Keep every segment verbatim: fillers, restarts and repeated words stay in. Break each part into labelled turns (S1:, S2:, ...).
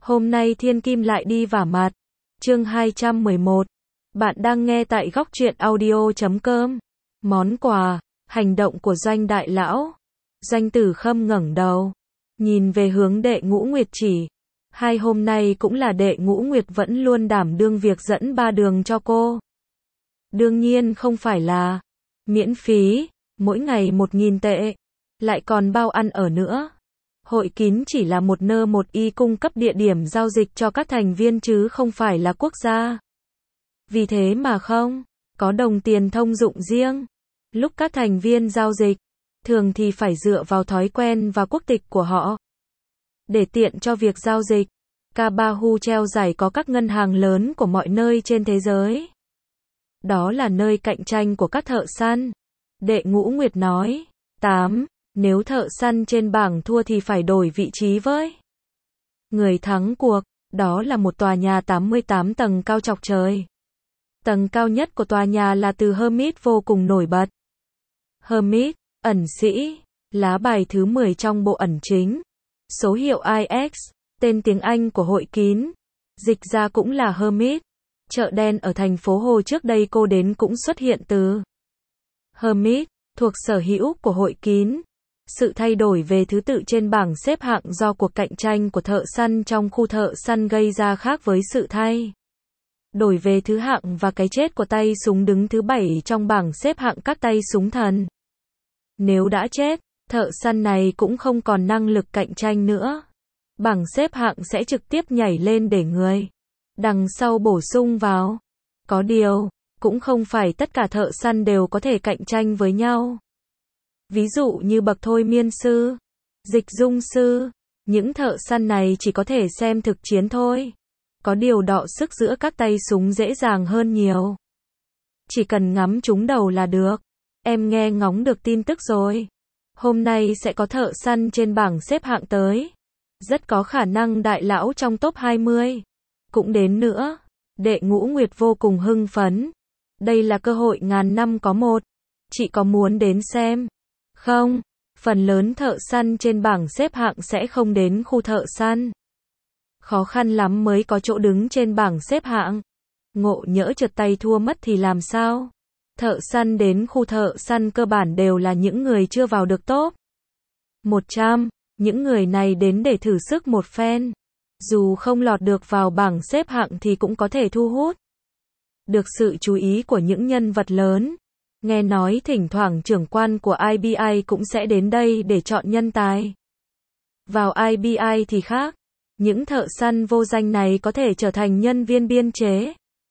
S1: Hôm nay thiên kim lại đi vả mặt. Chương hai trăm mười một. Bạn đang nghe tại góc truyện audio chấm com. Món quà, hành động của Doanh đại lão. Doanh Tử Khâm ngẩng đầu, nhìn về hướng Đệ Ngũ Nguyệt chỉ. Hai hôm nay cũng là Đệ Ngũ Nguyệt vẫn luôn đảm đương việc dẫn ba đường cho cô. Đương nhiên không phải là miễn phí, mỗi ngày một nghìn tệ, lại còn bao ăn ở nữa. Hội kín chỉ là một nơ một y cung cấp địa điểm giao dịch cho các thành viên chứ không phải là quốc gia. Vì thế mà không có đồng tiền thông dụng riêng. Lúc các thành viên giao dịch, thường thì phải dựa vào thói quen và quốc tịch của họ. Để tiện cho việc giao dịch, Kabahu treo giải có các ngân hàng lớn của mọi nơi trên thế giới. Đó là nơi cạnh tranh của các thợ săn. Đệ Ngũ Nguyệt nói. tám. Nếu thợ săn trên bảng thua thì phải đổi vị trí với người thắng cuộc. Đó là một tòa nhà tám mươi tám tầng cao chọc trời. Tầng cao nhất của tòa nhà là từ Hermes vô cùng nổi bật. Hermes, ẩn sĩ, lá bài thứ mười trong bộ ẩn chính. Số hiệu i ích, tên tiếng Anh của hội kín. Dịch ra cũng là Hermes. Chợ đen ở thành phố Hồ trước đây cô đến cũng xuất hiện từ Hermes, thuộc sở hữu của hội kín. Sự thay đổi về thứ tự trên bảng xếp hạng do cuộc cạnh tranh của thợ săn trong khu thợ săn gây ra khác với sự thay đổi về thứ hạng và cái chết của tay súng đứng thứ bảy trong bảng xếp hạng các tay súng thần. Nếu đã chết, thợ săn này cũng không còn năng lực cạnh tranh nữa. Bảng xếp hạng sẽ trực tiếp nhảy lên để người đằng sau bổ sung vào. Có điều, cũng không phải tất cả thợ săn đều có thể cạnh tranh với nhau. Ví dụ như bậc thôi miên sư, dịch dung sư, những thợ săn này chỉ có thể xem thực chiến thôi. Có điều đọ sức giữa các tay súng dễ dàng hơn nhiều. Chỉ cần ngắm trúng đầu là được. Em nghe ngóng được tin tức rồi. Hôm nay sẽ có thợ săn trên bảng xếp hạng tới. Rất có khả năng đại lão trong top hai mươi cũng đến nữa. Đệ Ngũ Nguyệt vô cùng hưng phấn. Đây là cơ hội ngàn năm có một. Chị có muốn đến xem? Không, phần lớn thợ săn trên bảng xếp hạng sẽ không đến khu thợ săn. Khó khăn lắm mới có chỗ đứng trên bảng xếp hạng. Ngộ nhỡ trượt tay thua mất thì làm sao? Thợ săn đến khu thợ săn cơ bản đều là những người chưa vào được top một trăm. Những người này đến để thử sức một phen. Dù không lọt được vào bảng xếp hạng thì cũng có thể thu hút được sự chú ý của những nhân vật lớn. Nghe nói thỉnh thoảng trưởng quan của i bê i cũng sẽ đến đây để chọn nhân tài. Vào i bê i thì khác. Những thợ săn vô danh này có thể trở thành nhân viên biên chế.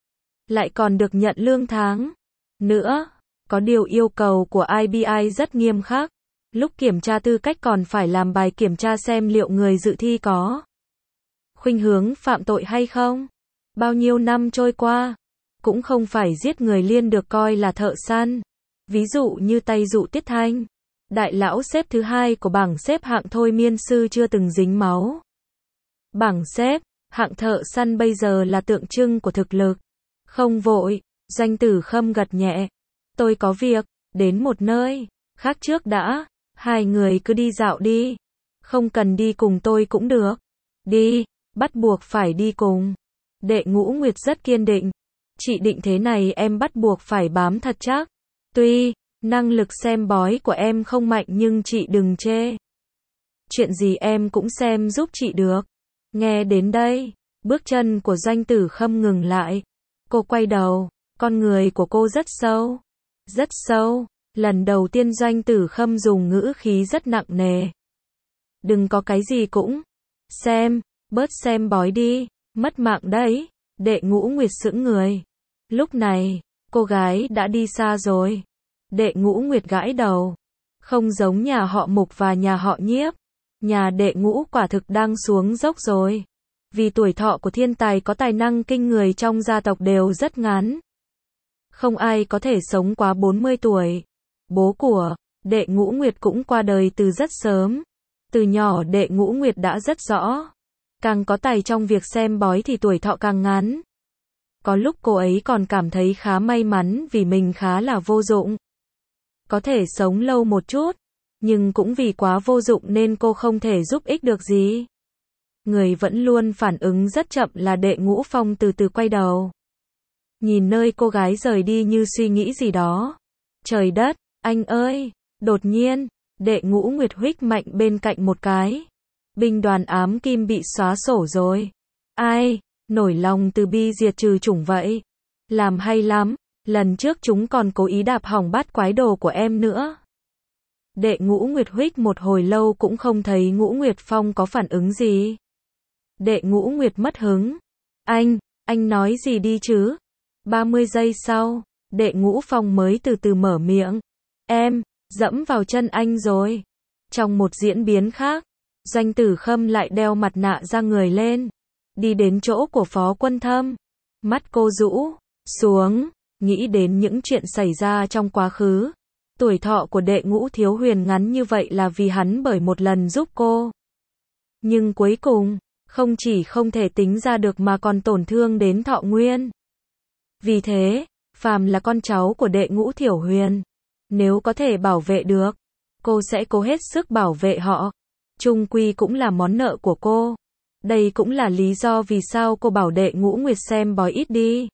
S1: Lại còn được nhận lương tháng. Nữa, có điều yêu cầu của i bê i rất nghiêm khắc. Lúc kiểm tra tư cách còn phải làm bài kiểm tra xem liệu người dự thi có khuynh hướng phạm tội hay không. Bao nhiêu năm trôi qua, cũng không phải giết người liên được coi là thợ săn. Ví dụ như tay dụ Tiết Thanh, đại lão xếp thứ hai của bảng xếp hạng thôi miên sư chưa từng dính máu. Bảng xếp hạng thợ săn bây giờ là tượng trưng của thực lực. Không vội, Doanh Tử Khâm gật nhẹ. Tôi có việc, đến một nơi khác trước đã. Hai người cứ đi dạo đi. Không cần đi cùng tôi cũng được. Đi, bắt buộc phải đi cùng. Đệ Ngũ Nguyệt rất kiên định. Chị định thế này em bắt buộc phải bám thật chắc. Tuy, năng lực xem bói của em không mạnh nhưng chị đừng chê. Chuyện gì em cũng xem giúp chị được. Nghe đến đây, bước chân của Doanh Tử Khâm ngừng lại. Cô quay đầu, con người của cô rất sâu. Rất sâu. Lần đầu tiên Doanh Tử Khâm dùng ngữ khí rất nặng nề. Đừng có cái gì cũng xem, bớt xem bói đi, mất mạng đấy. Đệ Ngũ Nguyệt sững người. Lúc này, cô gái đã đi xa rồi. Đệ Ngũ Nguyệt gãi đầu. Không giống nhà họ Mục và nhà họ Nhiếp. Nhà Đệ Ngũ quả thực đang xuống dốc rồi. Vì tuổi thọ của thiên tài có tài năng kinh người trong gia tộc đều rất ngắn. Không ai có thể sống quá bốn mươi tuổi. Bố của Đệ Ngũ Nguyệt cũng qua đời từ rất sớm. Từ nhỏ Đệ Ngũ Nguyệt đã rất rõ. Càng có tài trong việc xem bói thì tuổi thọ càng ngắn. Có lúc cô ấy còn cảm thấy khá may mắn vì mình khá là vô dụng. Có thể sống lâu một chút, nhưng cũng vì quá vô dụng nên cô không thể giúp ích được gì. Người vẫn luôn phản ứng rất chậm là Đệ Ngũ Phong từ từ quay đầu. Nhìn nơi cô gái rời đi như suy nghĩ gì đó. Trời đất, anh ơi! Đột nhiên, Đệ Ngũ Nguyệt huých mạnh bên cạnh một cái. Binh đoàn ám kim bị xóa sổ rồi. Ai? Nổi lòng từ bi diệt trừ chủng vậy. Làm hay lắm, lần trước chúng còn cố ý đạp hỏng bát quái đồ của em nữa. Đệ Ngũ Nguyệt huých một hồi lâu cũng không thấy Ngũ Nguyệt Phong có phản ứng gì. Đệ Ngũ Nguyệt mất hứng. Anh, anh nói gì đi chứ? ba mươi giây sau, Đệ Ngũ Phong mới từ từ mở miệng. Em, dẫm vào chân anh rồi. Trong một diễn biến khác, Doanh Tử Khâm lại đeo mặt nạ ra người lên. Đi đến chỗ của Phó Quân Thâm. Mắt cô rũ xuống, nghĩ đến những chuyện xảy ra trong quá khứ. Tuổi thọ của Đệ Ngũ Thiếu Huyền ngắn như vậy là vì hắn bởi một lần giúp cô. Nhưng cuối cùng, không chỉ không thể tính ra được mà còn tổn thương đến thọ nguyên. Vì thế, phàm là con cháu của Đệ Ngũ Thiểu Huyền, nếu có thể bảo vệ được, cô sẽ cố hết sức bảo vệ họ. Chung quy cũng là món nợ của cô. Đây cũng là lý do vì sao cô bảo Đệ Ngũ Nguyệt xem bói ít đi.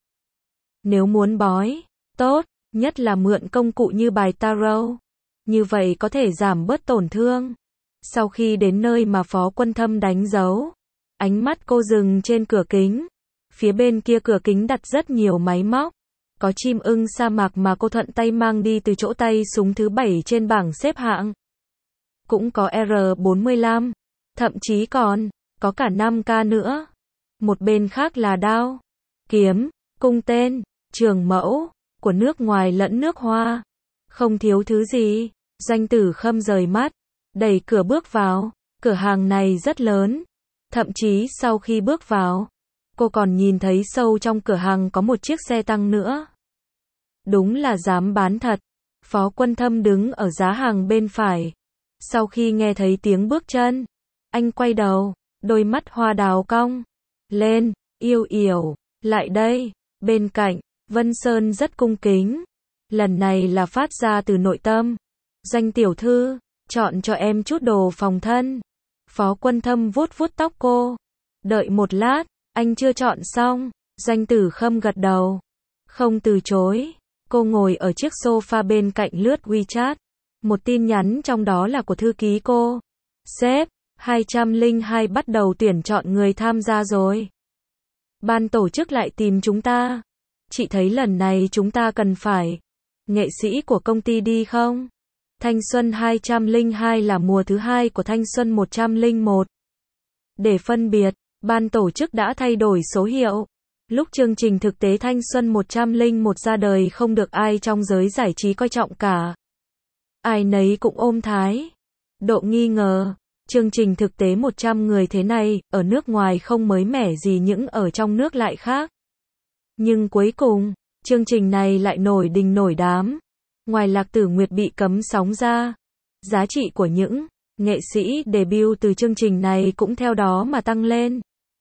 S1: Nếu muốn bói, tốt, nhất là mượn công cụ như bài tarot. Như vậy có thể giảm bớt tổn thương. Sau khi đến nơi mà Phó Quân Thâm đánh dấu, ánh mắt cô dừng trên cửa kính. Phía bên kia cửa kính đặt rất nhiều máy móc. Có chim ưng sa mạc mà cô thuận tay mang đi từ chỗ tay súng thứ bảy trên bảng xếp hạng. Cũng có R bốn mươi lăm. Thậm chí còn, có cả năm K nữa. Một bên khác là đao, kiếm, cung tên, trường mẫu, của nước ngoài lẫn nước Hoa. Không thiếu thứ gì. Doanh Tử Khâm rời mắt, đẩy cửa bước vào. Cửa hàng này rất lớn. Thậm chí sau khi bước vào, cô còn nhìn thấy sâu trong cửa hàng có một chiếc xe tăng nữa. Đúng là dám bán thật. Phó Quân Thâm đứng ở giá hàng bên phải. Sau khi nghe thấy tiếng bước chân, anh quay đầu, đôi mắt hoa đào cong lên, yêu yểu, lại đây. Bên cạnh, Vân Sơn rất cung kính. Lần này là phát ra từ nội tâm. Doanh tiểu thư, chọn cho em chút đồ phòng thân. Phó Quân Thâm vuốt vuốt tóc cô. Đợi một lát, anh chưa chọn xong. Doanh Tử Khâm gật đầu, không từ chối. Cô ngồi ở chiếc sofa bên cạnh lướt WeChat. Một tin nhắn trong đó là của thư ký cô. Sếp, hai trăm lẻ hai bắt đầu tuyển chọn người tham gia rồi. Ban tổ chức lại tìm chúng ta. Chị thấy lần này chúng ta cần phải nghệ sĩ của công ty đi không? Thanh xuân hai trăm lẻ hai là mùa thứ hai của thanh xuân một trăm lẻ một. Để phân biệt, ban tổ chức đã thay đổi số hiệu. Lúc chương trình thực tế thanh xuân một trăm lẻ một ra đời không được ai trong giới giải trí coi trọng cả. Ai nấy cũng ôm thái độ nghi ngờ. Chương trình thực tế một trăm người thế này, ở nước ngoài không mới mẻ gì những ở trong nước lại khác. Nhưng cuối cùng, chương trình này lại nổi đình nổi đám. Ngoài Lạc Tử Nguyệt bị cấm sóng ra, giá trị của những nghệ sĩ debut từ chương trình này cũng theo đó mà tăng lên.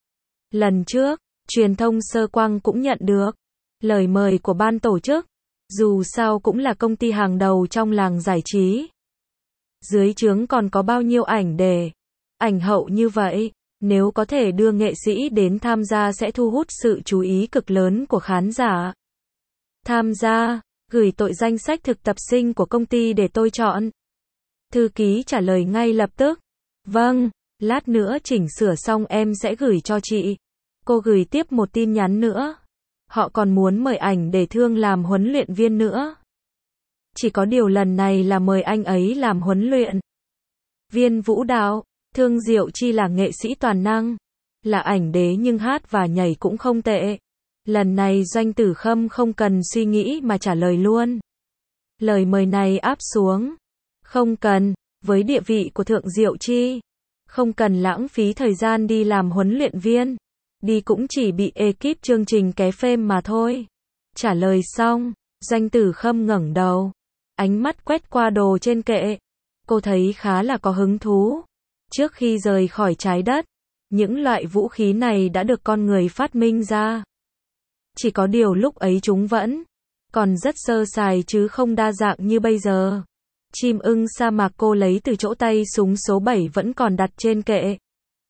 S1: Lần trước, truyền thông Sơ Quang cũng nhận được lời mời của ban tổ chức. Dù sao cũng là công ty hàng đầu trong làng giải trí. Dưới trướng còn có bao nhiêu ảnh để ảnh hậu như vậy, nếu có thể đưa nghệ sĩ đến tham gia sẽ thu hút sự chú ý cực lớn của khán giả. Tham gia, gửi tội danh sách thực tập sinh của công ty để tôi chọn. Thư ký trả lời ngay lập tức. Vâng, lát nữa chỉnh sửa xong em sẽ gửi cho chị. Cô gửi tiếp một tin nhắn nữa. Họ còn muốn mời ảnh để thương làm huấn luyện viên nữa. Chỉ có điều lần này là mời anh ấy làm huấn luyện viên vũ đạo. Thương Diệu Chi là nghệ sĩ toàn năng, là ảnh đế nhưng hát và nhảy cũng không tệ. Lần này Doanh Tử Khâm không cần suy nghĩ mà trả lời luôn. Lời mời này áp xuống. Không cần, với địa vị của Thượng Diệu Chi, không cần lãng phí thời gian đi làm huấn luyện viên. Đi cũng chỉ bị ekip chương trình ké phêm mà thôi. Trả lời xong, Doanh Tử Khâm ngẩng đầu, ánh mắt quét qua đồ trên kệ. Cô thấy khá là có hứng thú. Trước khi rời khỏi trái đất, những loại vũ khí này đã được con người phát minh ra. Chỉ có điều lúc ấy chúng vẫn còn rất sơ sài chứ không đa dạng như bây giờ. Chim ưng sa mạc cô lấy từ chỗ tay súng số bảy vẫn còn đặt trên kệ.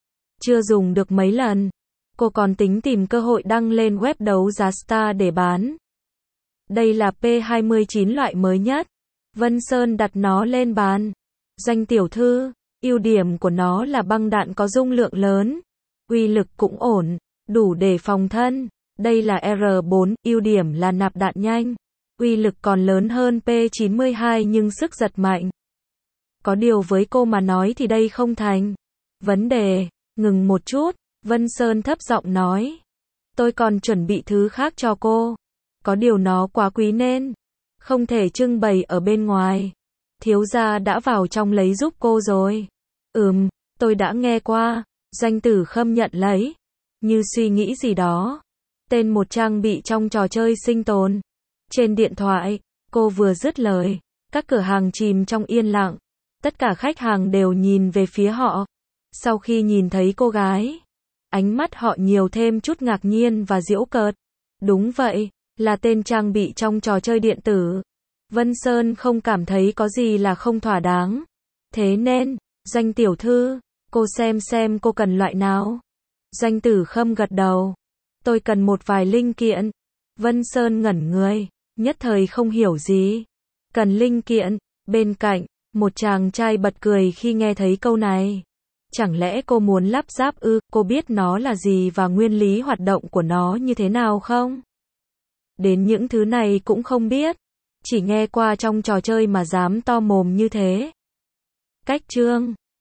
S1: chưa dùng được mấy lần. Cô còn tính tìm cơ hội đăng lên web đấu giá Star để bán. Đây là P hai mươi chín loại mới nhất. Vân Sơn đặt nó lên bàn. Danh tiểu thư, ưu điểm của nó là băng đạn có dung lượng lớn, uy lực cũng ổn, đủ để phòng thân. Đây là R bốn, ưu điểm là nạp đạn nhanh, uy lực còn lớn hơn P chín mươi hai nhưng sức giật mạnh. Có điều với cô mà nói thì đây không thành vấn đề. Ngừng một chút, Vân Sơn thấp giọng nói. Tôi còn chuẩn bị thứ khác cho cô. Có điều nó quá quý nên không thể trưng bày ở bên ngoài. Thiếu gia đã vào trong lấy giúp cô rồi. Ừm, tôi đã nghe qua. Danh Tử Khâm nhận lấy, như suy nghĩ gì đó. Tên một trang bị trong trò chơi sinh tồn. Trên điện thoại, cô vừa dứt lời, các cửa hàng chìm trong yên lặng. Tất cả khách hàng đều nhìn về phía họ. Sau khi nhìn thấy cô gái, ánh mắt họ nhiều thêm chút ngạc nhiên và giễu cợt. Đúng vậy, là tên trang bị trong trò chơi điện tử. Vân Sơn không cảm thấy có gì là không thỏa đáng. Thế nên, Danh tiểu thư, cô xem xem cô cần loại nào. Danh Tử Khâm gật đầu. Tôi cần một vài linh kiện. Vân Sơn ngẩn người, nhất thời không hiểu gì. Cần linh kiện. Bên cạnh, một chàng trai bật cười khi nghe thấy câu này. Chẳng lẽ cô muốn lắp ráp ư? Cô biết nó là gì và nguyên lý hoạt động của nó như thế nào không? Đến những thứ này cũng không biết. Chỉ nghe qua trong trò chơi mà dám to mồm như thế. Cách chương